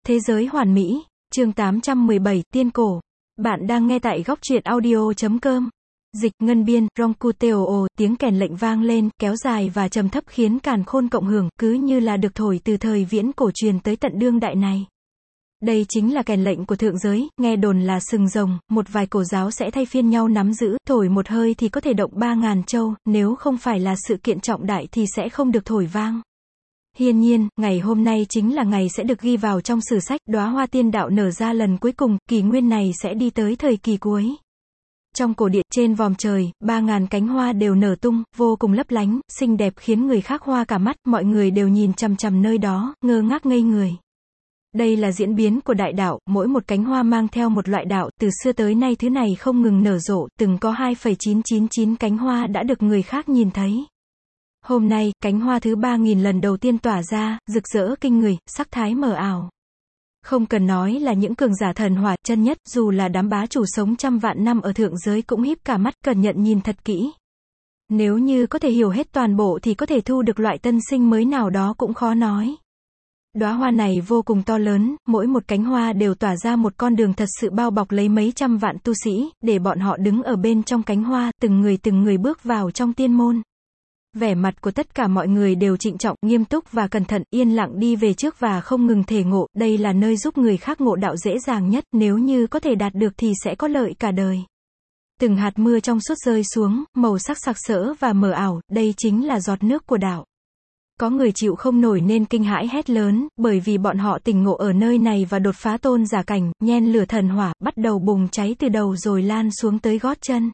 Thế giới hoàn mỹ, chương 817, tiên cổ. Bạn đang nghe tại góc truyện audio.com. Dịch, ngân biên, Ronkuteo, tiếng kèn lệnh vang lên, kéo dài và trầm thấp khiến càn khôn cộng hưởng, cứ như là được thổi từ thời viễn cổ truyền tới tận đương đại này. Đây chính là kèn lệnh của thượng giới, nghe đồn là sừng rồng, một vài cổ giáo sẽ thay phiên nhau nắm giữ, thổi một hơi thì có thể động 3.000 châu, nếu không phải là sự kiện trọng đại thì sẽ không được thổi vang. Hiển nhiên, ngày hôm nay chính là ngày sẽ được ghi vào trong sử sách, đóa hoa tiên đạo nở ra lần cuối cùng, kỷ nguyên này sẽ đi tới thời kỳ cuối. Trong cổ địa, trên vòm trời, 3.000 cánh hoa đều nở tung, vô cùng lấp lánh, xinh đẹp khiến người khác hoa cả mắt, mọi người đều nhìn chằm chằm nơi đó, ngơ ngác ngây người. Đây là diễn biến của đại đạo, mỗi một cánh hoa mang theo một loại đạo, từ xưa tới nay thứ này không ngừng nở rộ, từng có 2,999 cánh hoa đã được người khác nhìn thấy. Hôm nay, cánh hoa thứ 3.000 lần đầu tiên tỏa ra, rực rỡ kinh người, sắc thái mờ ảo. Không cần nói là những cường giả thần hỏa chân nhất, dù là đám bá chủ sống trăm vạn năm ở thượng giới cũng híp cả mắt, cẩn nhận nhìn thật kỹ. Nếu như có thể hiểu hết toàn bộ thì có thể thu được loại tân sinh mới nào đó cũng khó nói. Đóa hoa này vô cùng to lớn, mỗi một cánh hoa đều tỏa ra một con đường thật sự bao bọc lấy mấy trăm vạn tu sĩ, để bọn họ đứng ở bên trong cánh hoa, từng người bước vào trong tiên môn. Vẻ mặt của tất cả mọi người đều trịnh trọng, nghiêm túc và cẩn thận, yên lặng đi về trước và không ngừng thể ngộ, đây là nơi giúp người khác ngộ đạo dễ dàng nhất, nếu như có thể đạt được thì sẽ có lợi cả đời. Từng hạt mưa trong suốt rơi xuống, màu sắc sặc sỡ và mờ ảo, đây chính là giọt nước của đạo. Có người chịu không nổi nên kinh hãi hét lớn, bởi vì bọn họ tỉnh ngộ ở nơi này và đột phá tôn giả cảnh, nhen lửa thần hỏa, bắt đầu bùng cháy từ đầu rồi lan xuống tới gót chân.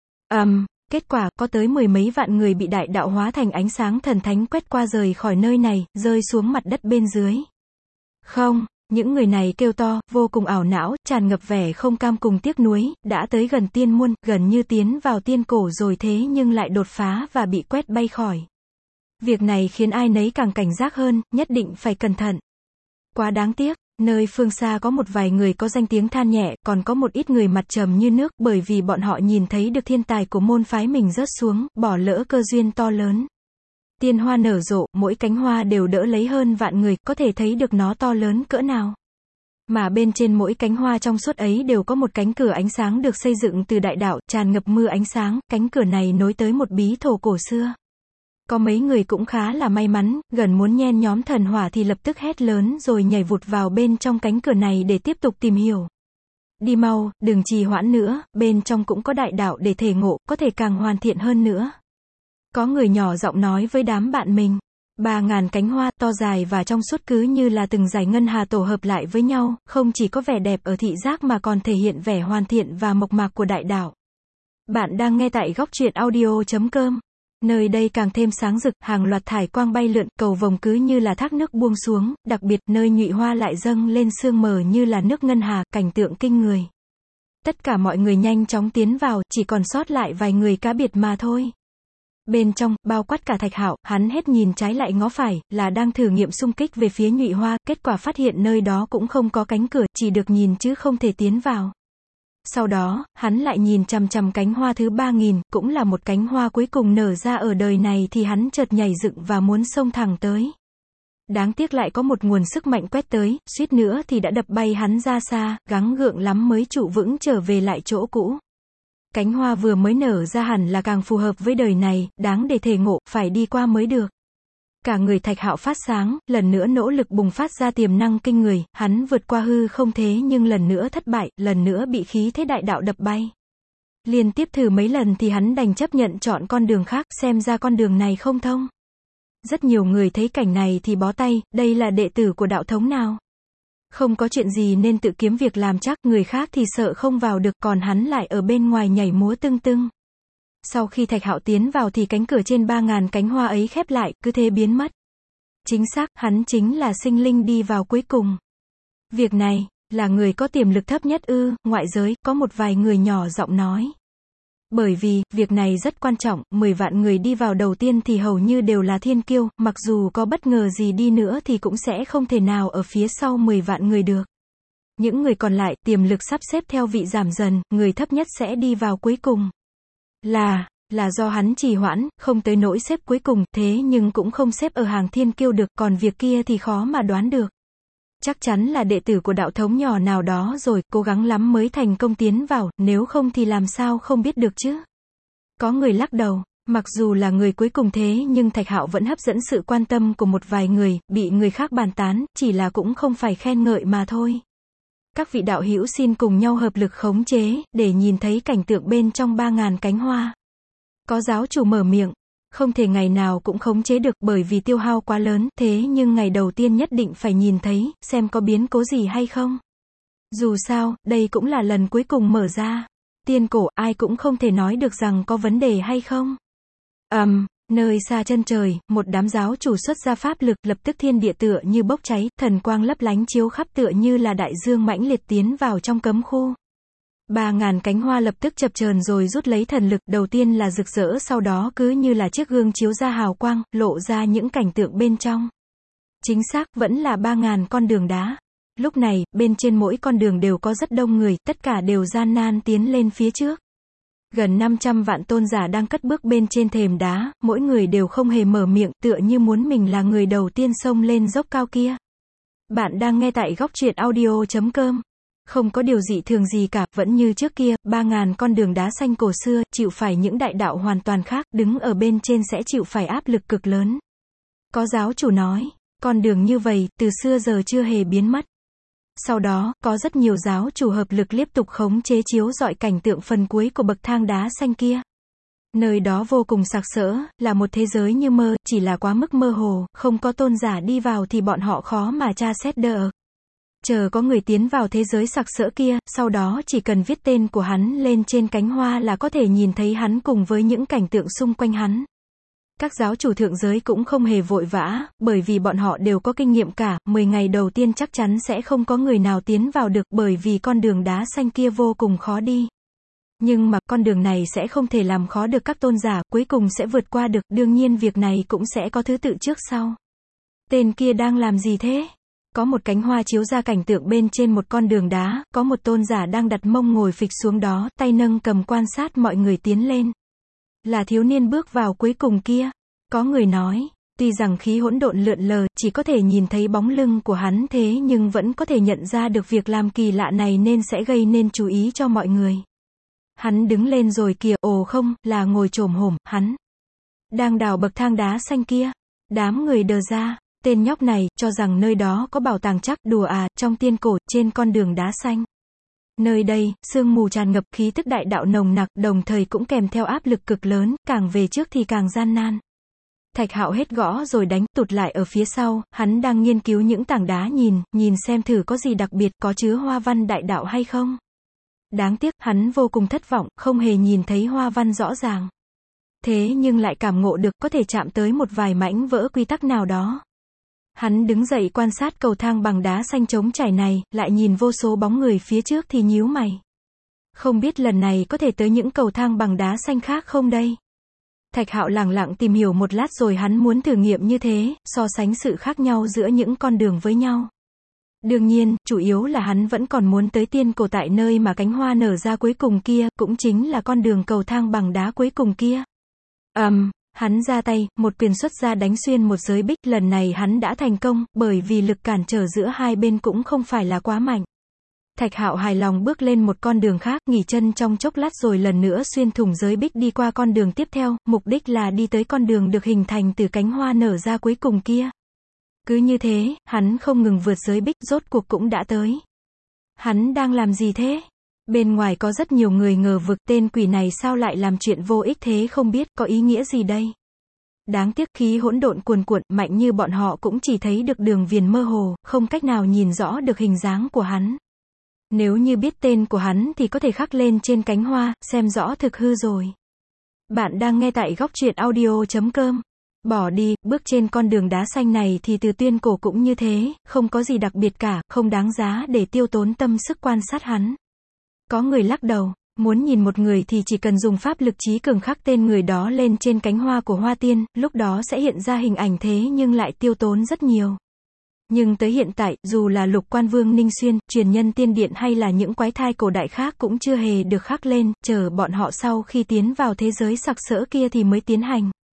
Kết quả, có tới 10 mấy vạn người bị đại đạo hóa thành ánh sáng thần thánh quét qua rời khỏi nơi này, rơi xuống mặt đất bên dưới. Không, những người này kêu to, vô cùng ảo não, tràn ngập vẻ không cam cùng tiếc nuối, đã tới gần tiên môn, gần như tiến vào tiên cổ rồi thế nhưng lại đột phá và bị quét bay khỏi. Việc này khiến ai nấy càng cảnh giác hơn, nhất định phải cẩn thận. Quá đáng tiếc. Nơi phương xa có một vài người có danh tiếng than nhẹ, còn có một ít người mặt trầm như nước, bởi vì bọn họ nhìn thấy được thiên tài của môn phái mình rớt xuống, bỏ lỡ cơ duyên to lớn. Tiên hoa nở rộ, mỗi cánh hoa đều đỡ lấy hơn vạn người, có thể thấy được nó to lớn cỡ nào. Mà bên trên mỗi cánh hoa trong suốt ấy đều có một cánh cửa ánh sáng được xây dựng từ đại đạo, tràn ngập mưa ánh sáng, cánh cửa này nối tới một bí thổ cổ xưa. Có mấy người cũng khá là may mắn, gần muốn nhen nhóm thần hỏa thì lập tức hét lớn rồi nhảy vụt vào bên trong cánh cửa này để tiếp tục tìm hiểu. Đi mau, đừng trì hoãn nữa, bên trong cũng có đại đạo để thể ngộ, có thể càng hoàn thiện hơn nữa. Có người nhỏ giọng nói với đám bạn mình. 3.000 cánh hoa, to dài và trong suốt cứ như là từng dải ngân hà tổ hợp lại với nhau, không chỉ có vẻ đẹp ở thị giác mà còn thể hiện vẻ hoàn thiện và mộc mạc của đại đạo. Bạn đang nghe tại góc truyện audio.com. Nơi đây càng thêm sáng rực, hàng loạt thải quang bay lượn, cầu vồng cứ như là thác nước buông xuống, đặc biệt, nơi nhụy hoa lại dâng lên sương mờ như là nước ngân hà, cảnh tượng kinh người. Tất cả mọi người nhanh chóng tiến vào, chỉ còn sót lại vài người cá biệt mà thôi. Bên trong, bao quát cả Thạch Hạo, hắn hết nhìn trái lại ngó phải, là đang thử nghiệm xung kích về phía nhụy hoa, kết quả phát hiện nơi đó cũng không có cánh cửa, chỉ được nhìn chứ không thể tiến vào. Sau đó, hắn lại nhìn chằm chằm cánh hoa thứ 3.000, cũng là một cánh hoa cuối cùng nở ra ở đời này thì hắn chợt nhảy dựng và muốn xông thẳng tới. Đáng tiếc lại có một nguồn sức mạnh quét tới, suýt nữa thì đã đập bay hắn ra xa, gắng gượng lắm mới trụ vững trở về lại chỗ cũ. Cánh hoa vừa mới nở ra hẳn là càng phù hợp với đời này, đáng để thể ngộ, phải đi qua mới được. Cả người Thạch Hạo phát sáng, lần nữa nỗ lực bùng phát ra tiềm năng kinh người, hắn vượt qua hư không thế nhưng lần nữa thất bại, lần nữa bị khí thế đại đạo đập bay. Liên tiếp thử mấy lần thì hắn đành chấp nhận chọn con đường khác, xem ra con đường này không thông. Rất nhiều người thấy cảnh này thì bó tay, đây là đệ tử của đạo thống nào? Không có chuyện gì nên tự kiếm việc làm chắc, người khác thì sợ không vào được, còn hắn lại ở bên ngoài nhảy múa tưng tưng. Sau khi Thạch Hạo tiến vào thì cánh cửa trên 3.000 cánh hoa ấy khép lại, cứ thế biến mất. Chính xác, hắn chính là sinh linh đi vào cuối cùng. Việc này, là người có tiềm lực thấp nhất ư? Ngoại giới, có một vài người nhỏ giọng nói. Bởi vì, việc này rất quan trọng, 10 vạn người đi vào đầu tiên thì hầu như đều là thiên kiêu, mặc dù có bất ngờ gì đi nữa thì cũng sẽ không thể nào ở phía sau 10 vạn người được. Những người còn lại, tiềm lực sắp xếp theo vị giảm dần, người thấp nhất sẽ đi vào cuối cùng. Là do hắn trì hoãn, không tới nỗi xếp cuối cùng, thế nhưng cũng không xếp ở hàng thiên kiêu được, còn việc kia thì khó mà đoán được. Chắc chắn là đệ tử của đạo thống nhỏ nào đó rồi, cố gắng lắm mới thành công tiến vào, nếu không thì làm sao không biết được chứ. Có người lắc đầu. Mặc dù là người cuối cùng thế nhưng Thạch Hạo vẫn hấp dẫn sự quan tâm của một vài người, bị người khác bàn tán, chỉ là cũng không phải khen ngợi mà thôi. Các vị đạo hữu xin cùng nhau hợp lực khống chế, để nhìn thấy cảnh tượng bên trong 3.000 cánh hoa. Có giáo chủ mở miệng. Không thể ngày nào cũng khống chế được bởi vì tiêu hao quá lớn, thế nhưng ngày đầu tiên nhất định phải nhìn thấy, xem có biến cố gì hay không. Dù sao, đây cũng là lần cuối cùng mở ra. Tiên cổ, ai cũng không thể nói được rằng có vấn đề hay không. Nơi xa chân trời, một đám giáo chủ xuất ra pháp lực, lập tức thiên địa tựa như bốc cháy, thần quang lấp lánh chiếu khắp tựa như là đại dương mãnh liệt tiến vào trong cấm khu. 3.000 cánh hoa lập tức chập chờn rồi rút lấy thần lực, đầu tiên là rực rỡ, sau đó cứ như là chiếc gương chiếu ra hào quang, lộ ra những cảnh tượng bên trong. Chính xác, vẫn là 3.000 con đường đá. Lúc này, bên trên mỗi con đường đều có rất đông người, tất cả đều gian nan tiến lên phía trước. Gần 500 vạn tôn giả đang cất bước bên trên thềm đá, mỗi người đều không hề mở miệng, tựa như muốn mình là người đầu tiên xông lên dốc cao kia. Bạn đang nghe tại Góc Truyện Audio.com. Không có điều dị thường gì cả, vẫn như trước kia, 3.000 con đường đá xanh cổ xưa, chịu phải những đại đạo hoàn toàn khác, đứng ở bên trên sẽ chịu phải áp lực cực lớn. Có giáo chủ nói, con đường như vậy, từ xưa giờ chưa hề biến mất. Sau đó, có rất nhiều giáo chủ hợp lực tiếp tục khống chế chiếu rọi cảnh tượng phần cuối của bậc thang đá xanh kia. Nơi đó vô cùng sặc sỡ, là một thế giới như mơ, chỉ là quá mức mơ hồ, không có tôn giả đi vào thì bọn họ khó mà tra xét được. Chờ có người tiến vào thế giới sặc sỡ kia, sau đó chỉ cần viết tên của hắn lên trên cánh hoa là có thể nhìn thấy hắn cùng với những cảnh tượng xung quanh hắn. Các giáo chủ thượng giới cũng không hề vội vã, bởi vì bọn họ đều có kinh nghiệm cả, 10 ngày đầu tiên chắc chắn sẽ không có người nào tiến vào được, bởi vì con đường đá xanh kia vô cùng khó đi. Nhưng mà, con đường này sẽ không thể làm khó được các tôn giả, cuối cùng sẽ vượt qua được, đương nhiên việc này cũng sẽ có thứ tự trước sau. Tên kia đang làm gì thế? Có một cánh hoa chiếu ra cảnh tượng bên trên một con đường đá, có một tôn giả đang đặt mông ngồi phịch xuống đó, tay nâng cầm quan sát mọi người tiến lên. Là thiếu niên bước vào cuối cùng kia. Có người nói, tuy rằng khí hỗn độn lượn lờ, chỉ có thể nhìn thấy bóng lưng của hắn thế nhưng vẫn có thể nhận ra được việc làm kỳ lạ này nên sẽ gây nên chú ý cho mọi người. Hắn đứng lên rồi kìa, ồ không, là ngồi chồm hổm, hắn đang đào bậc thang đá xanh kia. Đám người đờ ra, tên nhóc này, cho rằng nơi đó có bảo tàng chắc, đùa à, trong tiên cổ, trên con đường đá xanh. Nơi đây, sương mù tràn ngập, khí tức đại đạo nồng nặc, đồng thời cũng kèm theo áp lực cực lớn, càng về trước thì càng gian nan. Thạch Hạo hết gõ rồi đánh, tụt lại ở phía sau, hắn đang nghiên cứu những tảng đá nhìn xem thử có gì đặc biệt, có chứa hoa văn đại đạo hay không. Đáng tiếc, hắn vô cùng thất vọng, không hề nhìn thấy hoa văn rõ ràng. Thế nhưng lại cảm ngộ được, có thể chạm tới một vài mảnh vỡ quy tắc nào đó. Hắn đứng dậy quan sát cầu thang bằng đá xanh trống trải này, lại nhìn vô số bóng người phía trước thì nhíu mày. Không biết lần này có thể tới những cầu thang bằng đá xanh khác không đây? Thạch Hạo lẳng lặng tìm hiểu một lát rồi hắn muốn thử nghiệm như thế, so sánh sự khác nhau giữa những con đường với nhau. Đương nhiên, chủ yếu là hắn vẫn còn muốn tới tiên cổ tại nơi mà cánh hoa nở ra cuối cùng kia, cũng chính là con đường cầu thang bằng đá cuối cùng kia. Hắn ra tay, một quyền xuất ra đánh xuyên một giới bích, lần này hắn đã thành công, bởi vì lực cản trở giữa hai bên cũng không phải là quá mạnh. Thạch Hạo hài lòng bước lên một con đường khác, nghỉ chân trong chốc lát rồi lần nữa xuyên thủng giới bích đi qua con đường tiếp theo, mục đích là đi tới con đường được hình thành từ cánh hoa nở ra cuối cùng kia. Cứ như thế, hắn không ngừng vượt giới bích, rốt cuộc cũng đã tới. Hắn đang làm gì thế? Bên ngoài có rất nhiều người ngờ vực, tên quỷ này sao lại làm chuyện vô ích thế không biết, có ý nghĩa gì đây? Đáng tiếc khí hỗn độn cuồn cuộn, mạnh như bọn họ cũng chỉ thấy được đường viền mơ hồ, không cách nào nhìn rõ được hình dáng của hắn. Nếu như biết tên của hắn thì có thể khắc lên trên cánh hoa, xem rõ thực hư rồi. Bạn đang nghe tại Góc Truyện Audio.com. Bỏ đi, bước trên con đường đá xanh này thì từ tuyên cổ cũng như thế, không có gì đặc biệt cả, không đáng giá để tiêu tốn tâm sức quan sát hắn. Có người lắc đầu, muốn nhìn một người thì chỉ cần dùng pháp lực trí cường khắc tên người đó lên trên cánh hoa của hoa tiên, lúc đó sẽ hiện ra hình ảnh thế nhưng lại tiêu tốn rất nhiều. Nhưng tới hiện tại, dù là Lục Quan Vương Ninh Xuyên, truyền nhân tiên điện hay là những quái thai cổ đại khác cũng chưa hề được khắc lên, chờ bọn họ sau khi tiến vào thế giới sặc sỡ kia thì mới tiến hành.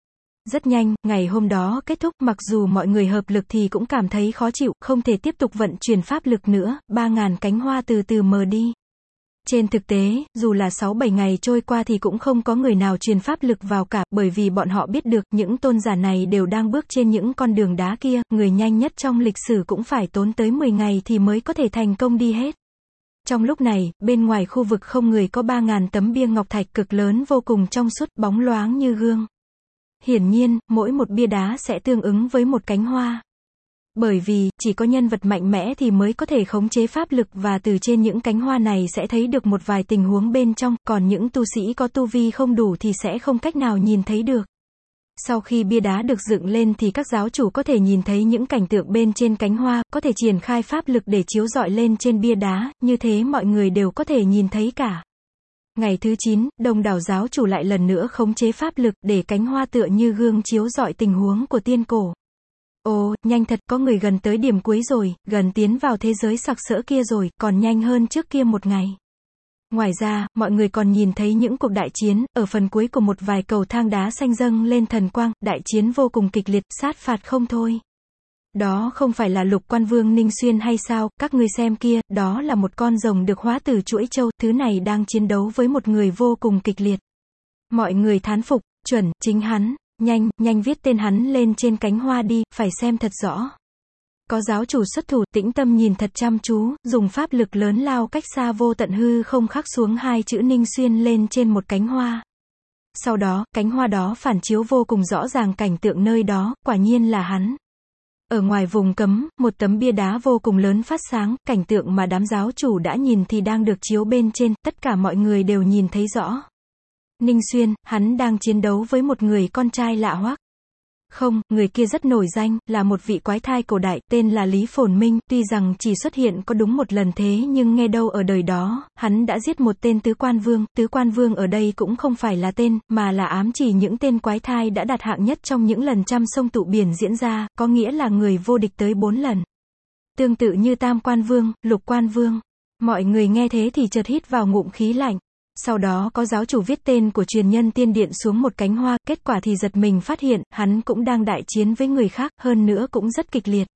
Rất nhanh, ngày hôm đó kết thúc, mặc dù mọi người hợp lực thì cũng cảm thấy khó chịu, không thể tiếp tục vận chuyển pháp lực nữa, 3.000 cánh hoa từ từ mờ đi. Trên thực tế, dù là 6-7 ngày trôi qua thì cũng không có người nào truyền pháp lực vào cả, bởi vì bọn họ biết được, những tôn giả này đều đang bước trên những con đường đá kia, người nhanh nhất trong lịch sử cũng phải tốn tới 10 ngày thì mới có thể thành công đi hết. Trong lúc này, bên ngoài khu vực không người có 3.000 tấm bia ngọc thạch cực lớn vô cùng trong suốt, bóng loáng như gương. Hiển nhiên, mỗi một bia đá sẽ tương ứng với một cánh hoa. Bởi vì, chỉ có nhân vật mạnh mẽ thì mới có thể khống chế pháp lực và từ trên những cánh hoa này sẽ thấy được một vài tình huống bên trong, còn những tu sĩ có tu vi không đủ thì sẽ không cách nào nhìn thấy được. Sau khi bia đá được dựng lên thì các giáo chủ có thể nhìn thấy những cảnh tượng bên trên cánh hoa, có thể triển khai pháp lực để chiếu rọi lên trên bia đá, như thế mọi người đều có thể nhìn thấy cả. Ngày thứ 9, đông đảo giáo chủ lại lần nữa khống chế pháp lực để cánh hoa tựa như gương chiếu rọi tình huống của tiên cổ. Ồ, nhanh thật, có người gần tới điểm cuối rồi, gần tiến vào thế giới sặc sỡ kia rồi, còn nhanh hơn trước kia một ngày. Ngoài ra, mọi người còn nhìn thấy những cuộc đại chiến, ở phần cuối của một vài cầu thang đá xanh dâng lên thần quang, đại chiến vô cùng kịch liệt, sát phạt không thôi. Đó không phải là Lục Quan Vương Ninh Xuyên hay sao, các ngươi xem kia, đó là một con rồng được hóa từ chuỗi châu, thứ này đang chiến đấu với một người vô cùng kịch liệt. Mọi người thán phục, chuẩn, chính hắn, nhanh viết tên hắn lên trên cánh hoa đi, phải xem thật rõ. Có giáo chủ xuất thủ, tĩnh tâm nhìn thật chăm chú, dùng pháp lực lớn lao cách xa vô tận hư không khắc xuống hai chữ Ninh Xuyên lên trên một cánh hoa. Sau đó, cánh hoa đó phản chiếu vô cùng rõ ràng cảnh tượng nơi đó, quả nhiên là hắn. Ở ngoài vùng cấm, một tấm bia đá vô cùng lớn phát sáng, cảnh tượng mà đám giáo chủ đã nhìn thì đang được chiếu bên trên, tất cả mọi người đều nhìn thấy rõ. Ninh Xuyên, hắn đang chiến đấu với một người con trai lạ hoắc. Không, người kia rất nổi danh, là một vị quái thai cổ đại, tên là Lý Phồn Minh, tuy rằng chỉ xuất hiện có đúng một lần thế nhưng nghe đâu ở đời đó, hắn đã giết một tên tứ quan vương ở đây cũng không phải là tên, mà là ám chỉ những tên quái thai đã đạt hạng nhất trong những lần trăm sông tụ biển diễn ra, có nghĩa là người vô địch tới 4 lần. Tương tự như Tam Quan Vương, Lục Quan Vương. Mọi người nghe thế thì chợt hít vào ngụm khí lạnh. Sau đó có giáo chủ viết tên của truyền nhân tiên điện xuống một cánh hoa, kết quả thì giật mình phát hiện, hắn cũng đang đại chiến với người khác, hơn nữa cũng rất kịch liệt.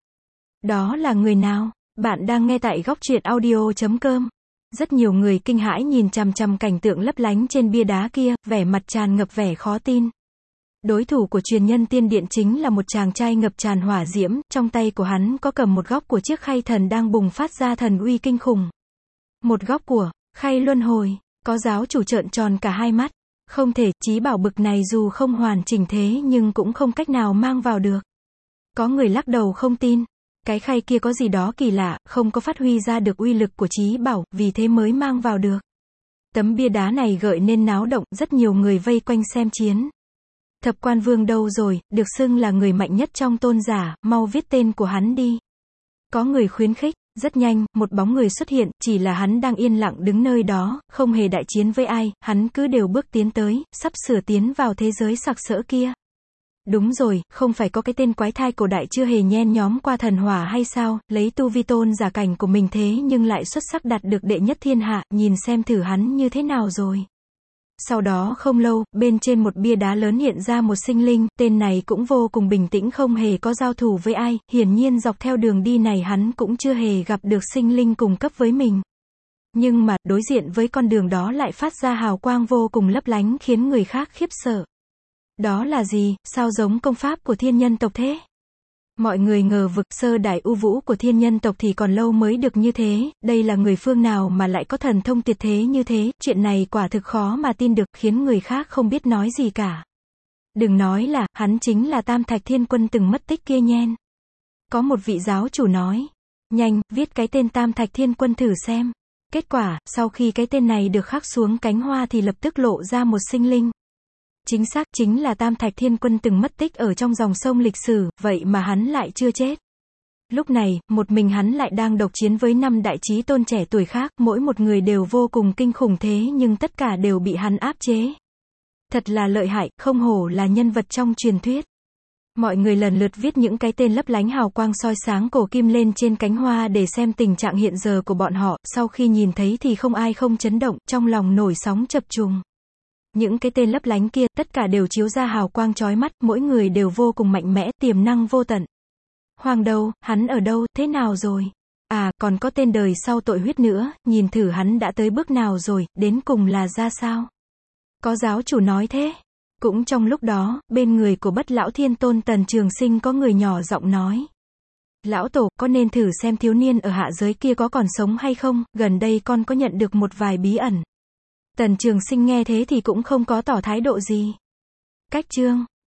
Đó là người nào? Bạn đang nghe tại Góc Truyện Audio.com. Rất nhiều người kinh hãi nhìn chằm chằm cảnh tượng lấp lánh trên bia đá kia, vẻ mặt tràn ngập vẻ khó tin. Đối thủ của truyền nhân tiên điện chính là một chàng trai ngập tràn hỏa diễm, trong tay của hắn có cầm một góc của chiếc khay thần đang bùng phát ra thần uy kinh khủng. Một góc của khay luân hồi. Có giáo chủ trợn tròn cả hai mắt. Không thể, chí bảo bực này dù không hoàn chỉnh thế nhưng cũng không cách nào mang vào được. Có người lắc đầu không tin. Cái khay kia có gì đó kỳ lạ, không có phát huy ra được uy lực của chí bảo, vì thế mới mang vào được. Tấm bia đá này gợi nên náo động, rất nhiều người vây quanh xem chiến. Thập Quan Vương đâu rồi, được xưng là người mạnh nhất trong tôn giả, mau viết tên của hắn đi. Có người khuyến khích. Rất nhanh, một bóng người xuất hiện, chỉ là hắn đang yên lặng đứng nơi đó, không hề đại chiến với ai, hắn cứ đều bước tiến tới, sắp sửa tiến vào thế giới sặc sỡ kia. Đúng rồi, không phải có cái tên quái thai cổ đại chưa hề nhen nhóm qua thần hỏa hay sao, lấy tu vi tôn giả cảnh của mình thế nhưng lại xuất sắc đạt được đệ nhất thiên hạ, nhìn xem thử hắn như thế nào rồi. Sau đó không lâu, bên trên một bia đá lớn hiện ra một sinh linh, tên này cũng vô cùng bình tĩnh không hề có giao thủ với ai, hiển nhiên dọc theo đường đi này hắn cũng chưa hề gặp được sinh linh cùng cấp với mình. Nhưng mà, đối diện với con đường đó lại phát ra hào quang vô cùng lấp lánh khiến người khác khiếp sợ. Đó là gì, sao giống công pháp của thiên nhân tộc thế? Mọi người ngờ vực sơ đại u vũ của thiên nhân tộc thì còn lâu mới được như thế, đây là người phương nào mà lại có thần thông tuyệt thế như thế, chuyện này quả thực khó mà tin được, khiến người khác không biết nói gì cả. Đừng nói là, hắn chính là Tam Thạch Thiên Quân từng mất tích kia nhen. Có một vị giáo chủ nói, nhanh, viết cái tên Tam Thạch Thiên Quân thử xem. Kết quả, sau khi cái tên này được khắc xuống cánh hoa thì lập tức lộ ra một sinh linh. Chính xác, chính là Tam Thạch Thiên Quân từng mất tích ở trong dòng sông lịch sử, vậy mà hắn lại chưa chết. Lúc này, một mình hắn lại đang độc chiến với 5 đại chí tôn trẻ tuổi khác, mỗi một người đều vô cùng kinh khủng thế nhưng tất cả đều bị hắn áp chế. Thật là lợi hại, không hổ là nhân vật trong truyền thuyết. Mọi người lần lượt viết những cái tên lấp lánh hào quang soi sáng cổ kim lên trên cánh hoa để xem tình trạng hiện giờ của bọn họ, sau khi nhìn thấy thì không ai không chấn động, trong lòng nổi sóng chập trùng. Những cái tên lấp lánh kia, tất cả đều chiếu ra hào quang chói mắt, mỗi người đều vô cùng mạnh mẽ, tiềm năng vô tận. Hoàng đâu, hắn ở đâu, thế nào rồi? À, còn có tên đời sau tội huyết nữa, nhìn thử hắn đã tới bước nào rồi, đến cùng là ra sao? Có giáo chủ nói thế. Cũng trong lúc đó, bên người của Bất Lão Thiên Tôn Tần Trường Sinh có người nhỏ giọng nói. Lão Tổ, có nên thử xem thiếu niên ở hạ giới kia có còn sống hay không, gần đây con có nhận được một vài bí ẩn. Tần Trường Sinh nghe thế thì cũng không có tỏ thái độ gì. Cách chương